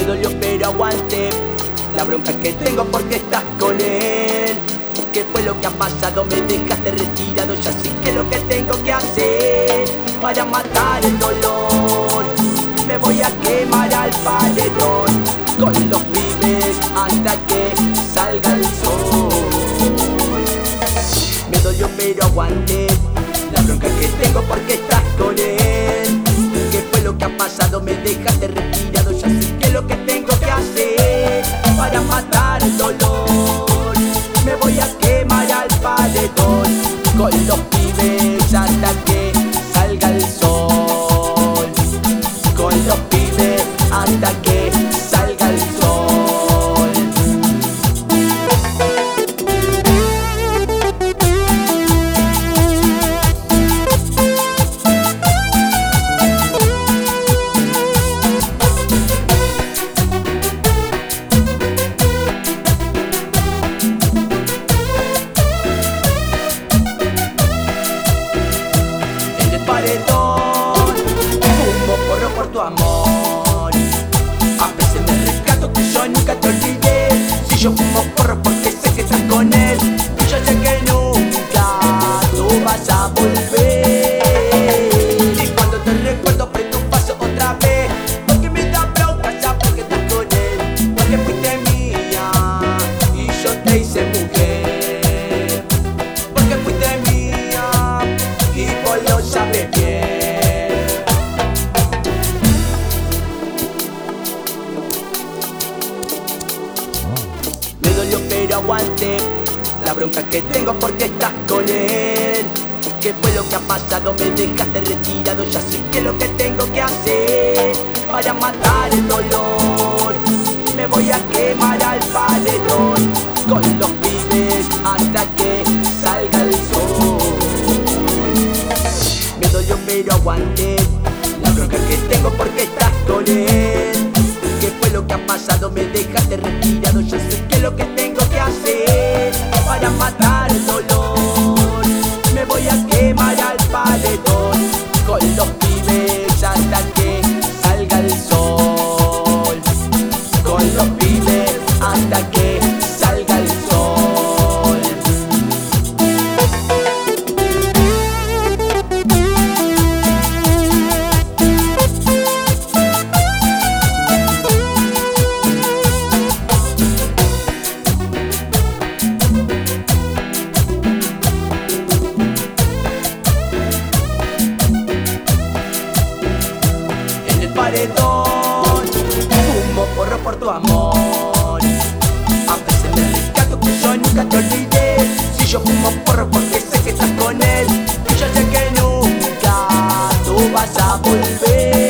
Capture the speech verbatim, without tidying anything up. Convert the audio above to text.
dolió pero aguanté la bronca que tengo porque estás con él. ¿Qué fue lo que ha pasado? Me dejaste retirado, ya sé que lo que tengo que hacer para matar el dolor. Me voy a quemar al paredón con los pibes hasta que salga el sol. Me dolió pero aguanté la bronca que tengo porque estás con él. ¿Qué fue lo que ha pasado? Me dejaste retirado, ya sé que lo que tengo que hacer para matar el dolor. Me voy a quemar al paredón con los pibes hasta que salga el sol. Con los pibes hasta que salga el sol. Paredón, fumo porro por tu amor. A veces me rescato que yo nunca te olvidé. Si yo fumo porro porque sé que estás con él, yo sé que nunca tú vas a volver. Y cuando te recuerdo prendo un paso otra vez, porque me da bronca saber que estás con él. Porque fuiste mía y yo te hice mujer. Porque fuiste mía y vos lo sabes bien. Me dolió pero aguanté la bronca que tengo porque estás con él. ¿Qué fue lo que ha pasado? Me dejaste retirado, ya sé que lo que tengo que hacer para matar el dolor. Me voy a quemar al paredón con los pibes hasta que salga el sol. Me dolió pero aguanté la bronca que tengo porque estás con él. ¿Qué fue lo que ha pasado? Me dejaste retirado, yo sé que lo que tengo que hacer para matar el dolor. Me voy a quemar al paredón con los pibes hasta que salga el sol. Con los pibes hasta que salga el sol. Paredón, fumo porro por tu amor. A veces me rescato que yo nunca te olvidé. Si yo fumo porro porque sé que estás con él, yo sé que nunca tú vas a volver.